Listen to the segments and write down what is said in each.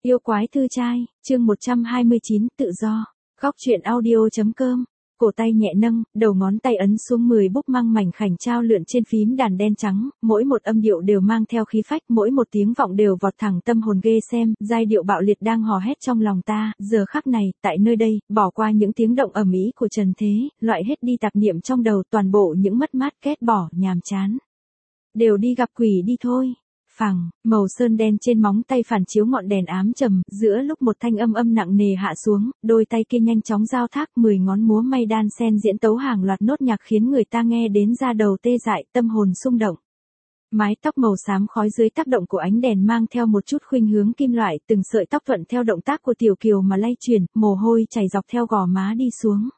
Yêu quái thư trai, chương 129, tự do. Góc truyện audio.com. Cổ tay nhẹ nâng, đầu ngón tay ấn xuống 10 búp măng mảnh khảnh trao lượn trên phím đàn đen trắng, mỗi một âm điệu đều mang theo khí phách, mỗi một tiếng vọng đều vọt thẳng tâm hồn ghê xem, giai điệu bạo liệt đang hò hét trong lòng ta, giờ khắc này, tại nơi đây, bỏ qua những tiếng động ầm ĩ của trần thế, loại hết đi tạp niệm trong đầu, toàn bộ những mất mát, ghét bỏ, nhàm chán. Đều đi gặp quỷ đi thôi. Phẳng, màu sơn đen trên móng tay phản chiếu ngọn đèn ám trầm, giữa lúc một thanh âm nặng nề hạ xuống, đôi tay kia nhanh chóng giao thác, 10 ngón múa may đan sen diễn tấu hàng loạt nốt nhạc khiến người ta nghe đến da đầu tê dại, tâm hồn xung động. Mái tóc màu xám khói dưới tác động của ánh đèn mang theo một chút khuynh hướng kim loại, từng sợi tóc thuận theo động tác của Tiểu Kiều mà lay chuyển, mồ hôi chảy dọc theo gò má đi xuống.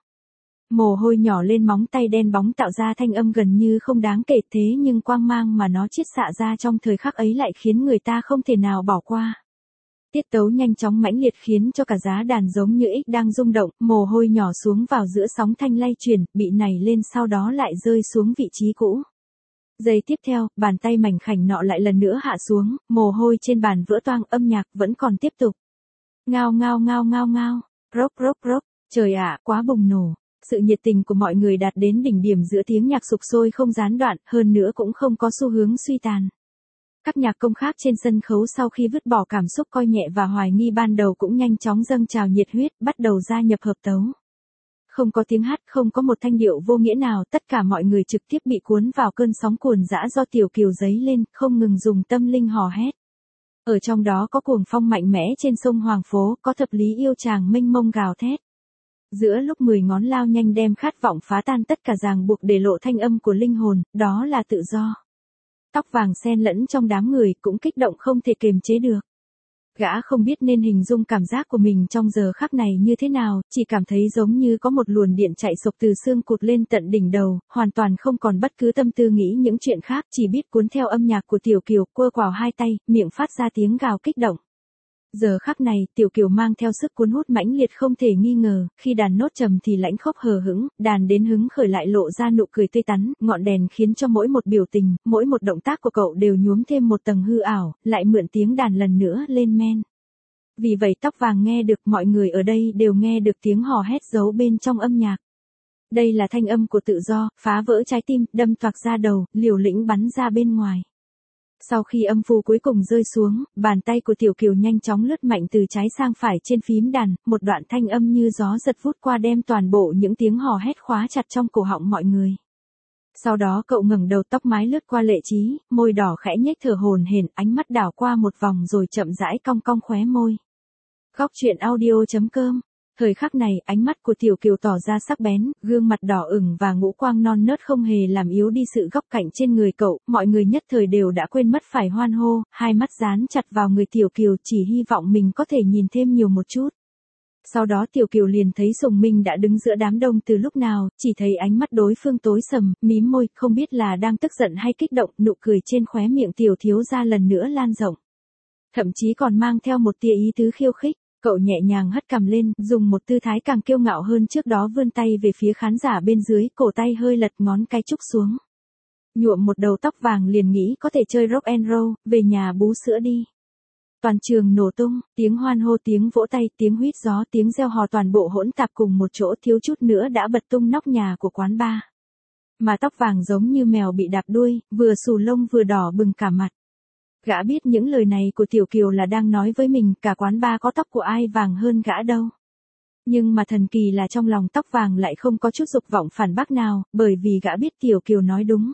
Mồ hôi nhỏ lên móng tay đen bóng tạo ra thanh âm gần như không đáng kể, thế nhưng quang mang mà nó chiết xạ ra trong thời khắc ấy lại khiến người ta không thể nào bỏ qua. Tiết tấu nhanh chóng mãnh liệt khiến cho cả giá đàn giống như ích đang rung động, mồ hôi nhỏ xuống vào giữa sóng thanh lay chuyển, bị nảy lên sau đó lại rơi xuống vị trí cũ. Giây tiếp theo, bàn tay mảnh khảnh nọ lại lần nữa hạ xuống, mồ hôi trên bàn vỡ toang, âm nhạc vẫn còn tiếp tục. Ngao ngao ngao ngao ngao, rốc rốc rốc, trời ạ, quá bùng nổ. Sự nhiệt tình của mọi người đạt đến đỉnh điểm giữa tiếng nhạc sục sôi không gián đoạn, hơn nữa cũng không có xu hướng suy tàn. Các nhạc công khác trên sân khấu sau khi vứt bỏ cảm xúc coi nhẹ và hoài nghi ban đầu cũng nhanh chóng dâng trào nhiệt huyết, bắt đầu gia nhập hợp tấu. Không có tiếng hát, không có một thanh điệu vô nghĩa nào, tất cả mọi người trực tiếp bị cuốn vào cơn sóng cuồn dã do Tiểu Kiều dấy lên, không ngừng dùng tâm linh hò hét. Ở trong đó có cuồng phong mạnh mẽ trên sông Hoàng Phố, có thập lý yêu chàng mênh mông gào thét. Giữa lúc 10 ngón lao nhanh đem khát vọng phá tan tất cả ràng buộc để lộ thanh âm của linh hồn, đó là tự do. Tóc vàng xen lẫn trong đám người cũng kích động không thể kiềm chế được. Gã không biết nên hình dung cảm giác của mình trong giờ khắc này như thế nào, chỉ cảm thấy giống như có một luồn điện chạy sộc từ xương cụt lên tận đỉnh đầu, hoàn toàn không còn bất cứ tâm tư nghĩ những chuyện khác, chỉ biết cuốn theo âm nhạc của Tiểu Kiều, quơ quào hai tay, miệng phát ra tiếng gào kích động. Giờ khắc này, Tiểu Kiều mang theo sức cuốn hút mãnh liệt không thể nghi ngờ, khi đàn nốt trầm thì lãnh khốc hờ hững, đàn đến hứng khởi lại lộ ra nụ cười tươi tắn, ngọn đèn khiến cho mỗi một biểu tình, mỗi một động tác của cậu đều nhuốm thêm một tầng hư ảo, lại mượn tiếng đàn lần nữa lên men. Vì vậy tóc vàng nghe được, mọi người ở đây đều nghe được tiếng hò hét giấu bên trong âm nhạc. Đây là thanh âm của tự do, phá vỡ trái tim, đâm toạc ra đầu, liều lĩnh bắn ra bên ngoài. Sau khi âm符cuối cùng rơi xuống, bàn tay của Tiểu Kiều nhanh chóng lướt mạnh từ trái sang phải trên phím đàn, một đoạn thanh âm như gió giật vút qua đem toàn bộ những tiếng hò hét khóa chặt trong cổ họng mọi người. Sau đó cậu ngẩng đầu, tóc mái lướt qua lệ trí, môi đỏ khẽ nhếch thở hổn hển, ánh mắt đảo qua một vòng rồi chậm rãi cong cong khóe môi. Góc truyện audio.com. Thời khắc này, ánh mắt của Tiểu Kiều tỏ ra sắc bén, gương mặt đỏ ửng và ngũ quang non nớt không hề làm yếu đi sự góc cạnh trên người cậu, mọi người nhất thời đều đã quên mất phải hoan hô, hai mắt dán chặt vào người Tiểu Kiều chỉ hy vọng mình có thể nhìn thêm nhiều một chút. Sau đó Tiểu Kiều liền thấy Sùng Minh đã đứng giữa đám đông từ lúc nào, chỉ thấy ánh mắt đối phương tối sầm, mím môi, không biết là đang tức giận hay kích động, nụ cười trên khóe miệng Tiểu thiếu gia lần nữa lan rộng. Thậm chí còn mang theo một tia ý tứ khiêu khích. Cậu nhẹ nhàng hất cằm lên, dùng một tư thái càng kiêu ngạo hơn trước đó vươn tay về phía khán giả bên dưới, cổ tay hơi lật ngón cái trúc xuống. Nhuộm một đầu tóc vàng liền nghĩ có thể chơi rock and roll, về nhà bú sữa đi. Toàn trường nổ tung, tiếng hoan hô, tiếng vỗ tay, tiếng huýt gió, tiếng reo hò toàn bộ hỗn tạp cùng một chỗ, thiếu chút nữa đã bật tung nóc nhà của quán bar. Mà tóc vàng giống như mèo bị đạp đuôi, vừa xù lông vừa đỏ bừng cả mặt. Gã biết những lời này của Tiểu Kiều là đang nói với mình, cả quán bar có tóc của ai vàng hơn gã đâu. Nhưng mà thần kỳ là trong lòng tóc vàng lại không có chút dục vọng phản bác nào, bởi vì gã biết Tiểu Kiều nói đúng.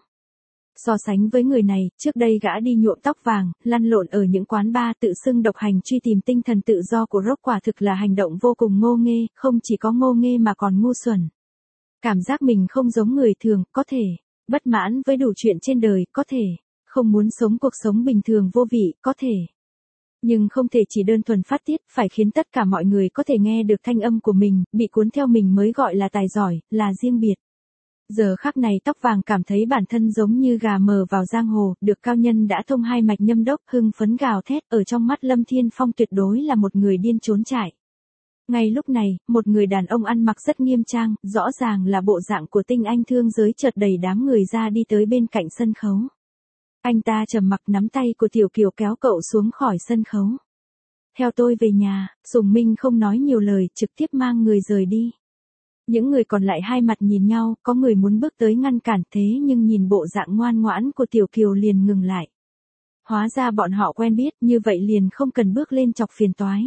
So sánh với người này, trước đây gã đi nhuộm tóc vàng, lăn lộn ở những quán bar tự xưng độc hành truy tìm tinh thần tự do của rock, quả thực là hành động vô cùng ngô nghê, không chỉ có ngô nghê mà còn ngu xuẩn. Cảm giác mình không giống người thường, có thể. Bất mãn với đủ chuyện trên đời, có thể. Không muốn sống cuộc sống bình thường vô vị, có thể. Nhưng không thể chỉ đơn thuần phát tiết, phải khiến tất cả mọi người có thể nghe được thanh âm của mình, bị cuốn theo mình mới gọi là tài giỏi, là riêng biệt. Giờ khắc này tóc vàng cảm thấy bản thân giống như gà mờ vào giang hồ, được cao nhân đã thông hai mạch nhâm đốc, hưng phấn gào thét, ở trong mắt Lâm Thiên Phong tuyệt đối là một người điên trốn chạy. Ngay lúc này, một người đàn ông ăn mặc rất nghiêm trang, rõ ràng là bộ dạng của tinh anh thương giới chợt đầy đám người ra đi tới bên cạnh sân khấu. Anh ta trầm mặc nắm tay của Tiểu Kiều kéo cậu xuống khỏi sân khấu. theo tôi về nhà. Sùng Minh không nói nhiều lời, trực tiếp mang người rời đi. Những người còn lại hai mặt nhìn nhau, có người muốn bước tới ngăn cản thế nhưng nhìn bộ dạng ngoan ngoãn của Tiểu Kiều liền ngừng lại. Hóa ra bọn họ quen biết, như vậy liền không cần bước lên chọc phiền toái.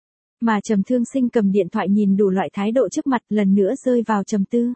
Mà Trầm Thương Sinh cầm điện thoại nhìn đủ loại thái độ trước mặt, lần nữa rơi vào trầm tư.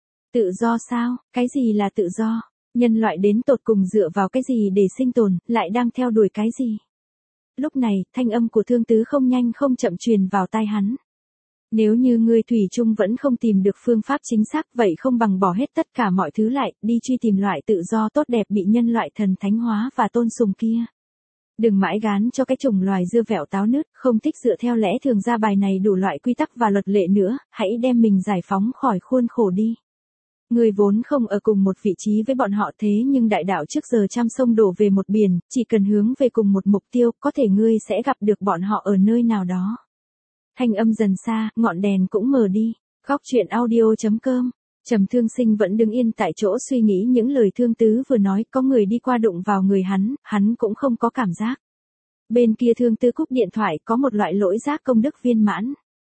Tự do sao? Cái gì là tự do? Nhân loại đến tột cùng dựa vào cái gì để sinh tồn, lại đang theo đuổi cái gì? Lúc này, thanh âm của Thương Tứ không nhanh không chậm truyền vào tai hắn. Nếu như ngươi thủy chung vẫn không tìm được phương pháp chính xác, vậy không bằng bỏ hết tất cả mọi thứ lại, đi truy tìm loại tự do tốt đẹp bị nhân loại thần thánh hóa và tôn sùng kia. Đừng mãi gán cho cái chủng loài dưa vẹo táo nứt, không thích dựa theo lẽ thường ra bài này đủ loại quy tắc và luật lệ nữa, hãy đem mình giải phóng khỏi khuôn khổ đi. Ngươi vốn không ở cùng một vị trí với bọn họ thế nhưng đại đạo trước giờ trăm sông đổ về một biển, chỉ cần hướng về cùng một mục tiêu, có thể ngươi sẽ gặp được bọn họ ở nơi nào đó. Thanh âm dần xa, ngọn đèn cũng mờ đi. Góc truyện audio.com. Trầm Thương Sinh vẫn đứng yên tại chỗ suy nghĩ những lời Thương Tứ vừa nói, có người đi qua đụng vào người hắn cũng không có cảm giác. Bên kia Thương Tứ cúp điện thoại, có một loại lỗi giác công đức viên mãn.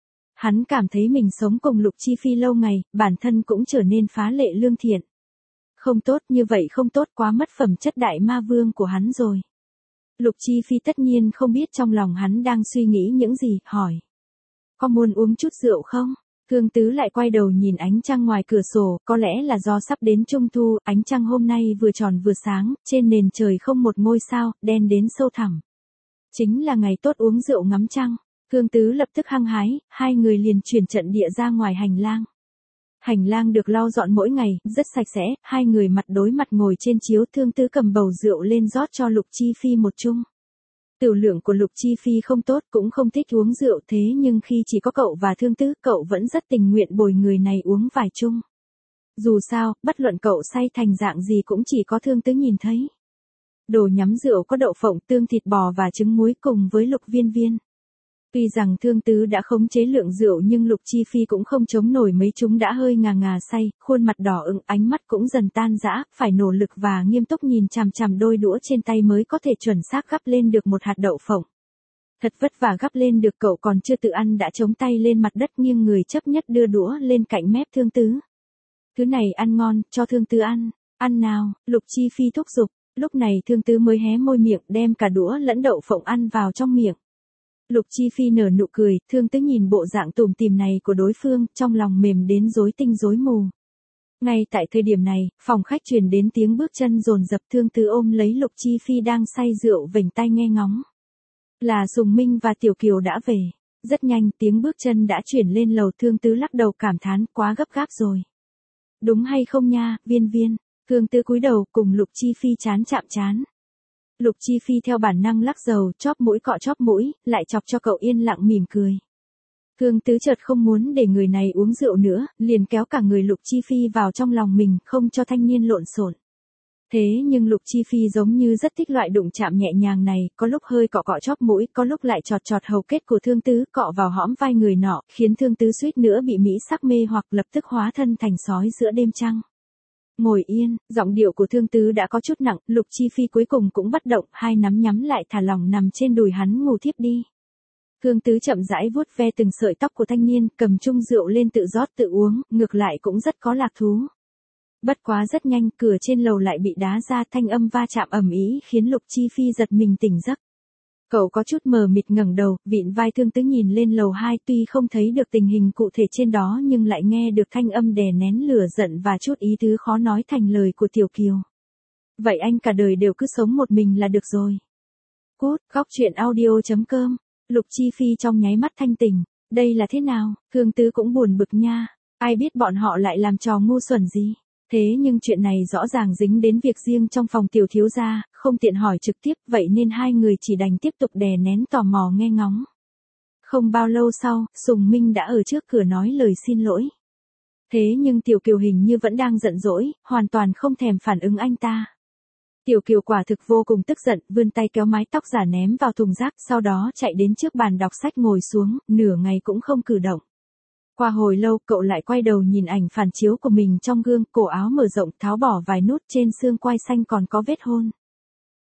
Hắn cảm thấy mình sống cùng Lục Chi Phi lâu ngày, bản thân cũng trở nên phá lệ lương thiện. Không tốt, như vậy không tốt, quá mất phẩm chất đại ma vương của hắn rồi. Lục Chi Phi tất nhiên không biết trong lòng hắn đang suy nghĩ những gì, hỏi. Có muốn uống chút rượu không? Thương Tứ lại quay đầu nhìn ánh trăng ngoài cửa sổ, có lẽ là do sắp đến trung thu, ánh trăng hôm nay vừa tròn vừa sáng, trên nền trời không một ngôi sao, đen đến sâu thẳm. Chính là ngày tốt uống rượu ngắm trăng. Thương Tứ lập tức hăng hái, hai người liền chuyển trận địa ra ngoài hành lang. Hành lang được lau dọn mỗi ngày, rất sạch sẽ, hai người mặt đối mặt ngồi trên chiếu, Thương Tứ cầm bầu rượu lên rót cho Lục Chi Phi một chung. Tiểu lượng của Lục Chi Phi không tốt, cũng không thích uống rượu, thế nhưng khi chỉ có cậu và Thương Tứ, cậu vẫn rất tình nguyện bồi người này uống vài chung. Dù sao, bất luận cậu say thành dạng gì cũng chỉ có Thương Tứ nhìn thấy. Đồ nhắm rượu có đậu phộng, tương thịt bò và trứng muối cùng với Lục Viên Viên. Tuy rằng Thương Tứ đã khống chế lượng rượu nhưng Lục Chi Phi cũng không chống nổi mấy chúng đã hơi ngà ngà say, khuôn mặt đỏ ửng, ánh mắt cũng dần tan rã, phải nỗ lực và nghiêm túc nhìn chằm chằm đôi đũa trên tay mới có thể chuẩn xác gắp lên được một hạt đậu phộng. Thật vất vả gắp lên được, cậu còn chưa tự ăn đã chống tay lên mặt đất nghiêng người chấp nhất đưa đũa lên cạnh mép Thương Tứ. Thứ này ăn ngon, cho Thương Tứ ăn. Ăn nào, Lục Chi Phi thúc giục. Lúc này Thương Tứ mới hé môi miệng đem cả đũa lẫn đậu phộng ăn vào trong miệng. Lục Chi Phi nở nụ cười, Thương Tứ nhìn bộ dạng tủm tỉm này của đối phương, trong lòng mềm đến rối tinh rối mù. Ngay tại thời điểm này, phòng khách truyền đến tiếng bước chân dồn dập, Thương Tứ ôm lấy Lục Chi Phi đang say rượu vểnh tai nghe ngóng. Là Sùng Minh và Tiểu Kiều đã về. Rất nhanh tiếng bước chân đã chuyển lên lầu, Thương Tứ lắc đầu cảm thán, quá gấp gáp rồi. Đúng hay không nha, Viên Viên? Thương Tứ cúi đầu cùng Lục Chi Phi chán chạm chán. Lục Chi Phi theo bản năng lắc đầu, chóp mũi cọ chóp mũi, lại chọc cho cậu yên lặng mỉm cười. Thương Tứ chợt không muốn để người này uống rượu nữa, liền kéo cả người Lục Chi Phi vào trong lòng mình, không cho thanh niên lộn xộn. Thế nhưng Lục Chi Phi giống như rất thích loại đụng chạm nhẹ nhàng này, có lúc hơi cọ cọ chóp mũi, có lúc lại chọt chọt hầu kết của Thương Tứ, cọ vào hõm vai người nọ, khiến Thương Tứ suýt nữa bị mỹ sắc mê hoặc lập tức hóa thân thành sói giữa đêm trăng. Ngồi yên, giọng điệu của Thương Tứ đã có chút nặng, Lục Chi Phi cuối cùng cũng bất động, hai nắm nhắm lại thả lỏng nằm trên đùi hắn ngủ thiếp đi. Thương Tứ chậm rãi vuốt ve từng sợi tóc của thanh niên, cầm chung rượu lên tự rót tự uống, ngược lại cũng rất có lạc thú. Bất quá rất nhanh, cửa trên lầu lại bị đá ra, thanh âm va chạm ầm ĩ khiến Lục Chi Phi giật mình tỉnh giấc. Cậu có chút mờ mịt ngẩng đầu, vịn vai Thương Tứ nhìn lên lầu 2, tuy không thấy được tình hình cụ thể trên đó nhưng lại nghe được thanh âm đè nén lửa giận và chút ý tứ khó nói thành lời của Tiểu Kiều. Vậy anh cả đời đều cứ sống một mình là được rồi. Cút, góc truyện audio.com. Lục Chi Phi trong nháy mắt thanh tỉnh. Đây là thế nào? Thương Tứ cũng buồn bực nha. Ai biết bọn họ lại làm trò ngu xuẩn gì. Thế nhưng chuyện này rõ ràng dính đến việc riêng trong phòng Tiểu thiếu gia, không tiện hỏi trực tiếp, vậy nên hai người chỉ đành tiếp tục đè nén tò mò nghe ngóng. Không bao lâu sau, Sùng Minh đã ở trước cửa nói lời xin lỗi. Thế nhưng Tiểu Kiều hình như vẫn đang giận dỗi, hoàn toàn không thèm phản ứng anh ta. Tiểu Kiều quả thực vô cùng tức giận, vươn tay kéo mái tóc giả ném vào thùng rác, sau đó chạy đến trước bàn đọc sách ngồi xuống, nửa ngày cũng không cử động. Qua hồi lâu, cậu lại quay đầu nhìn ảnh phản chiếu của mình trong gương, cổ áo mở rộng, tháo bỏ vài nút, trên xương quai xanh còn có vết hôn.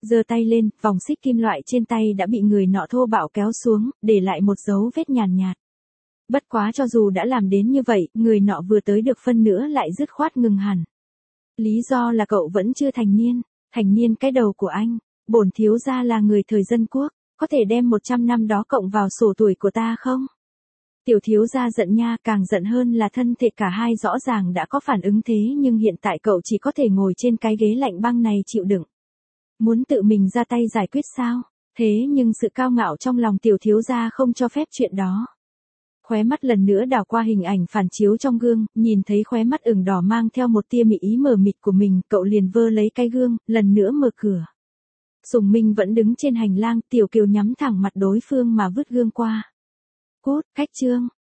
Giơ tay lên, vòng xích kim loại trên tay đã bị người nọ thô bạo kéo xuống, để lại một dấu vết nhàn nhạt. Bất quá cho dù đã làm đến như vậy, người nọ vừa tới được phân nữa lại dứt khoát ngừng hẳn. Lý do là cậu vẫn chưa thành niên. Thành niên cái đầu của anh, bổn thiếu gia là người thời dân quốc, có thể đem 100 năm đó cộng vào sổ tuổi của ta không? Tiểu thiếu gia giận nha, càng giận hơn là thân thể cả hai rõ ràng đã có phản ứng thế nhưng hiện tại cậu chỉ có thể ngồi trên cái ghế lạnh băng này chịu đựng. Muốn tự mình ra tay giải quyết sao? Thế nhưng sự cao ngạo trong lòng tiểu thiếu gia không cho phép chuyện đó. Khóe mắt lần nữa đảo qua hình ảnh phản chiếu trong gương, nhìn thấy khóe mắt ửng đỏ mang theo một tia mị ý mờ mịt của mình, cậu liền vơ lấy cái gương, lần nữa mở cửa. Sùng Minh vẫn đứng trên hành lang, Tiểu Kiều nhắm thẳng mặt đối phương mà vứt gương qua. Cút, khách Trương.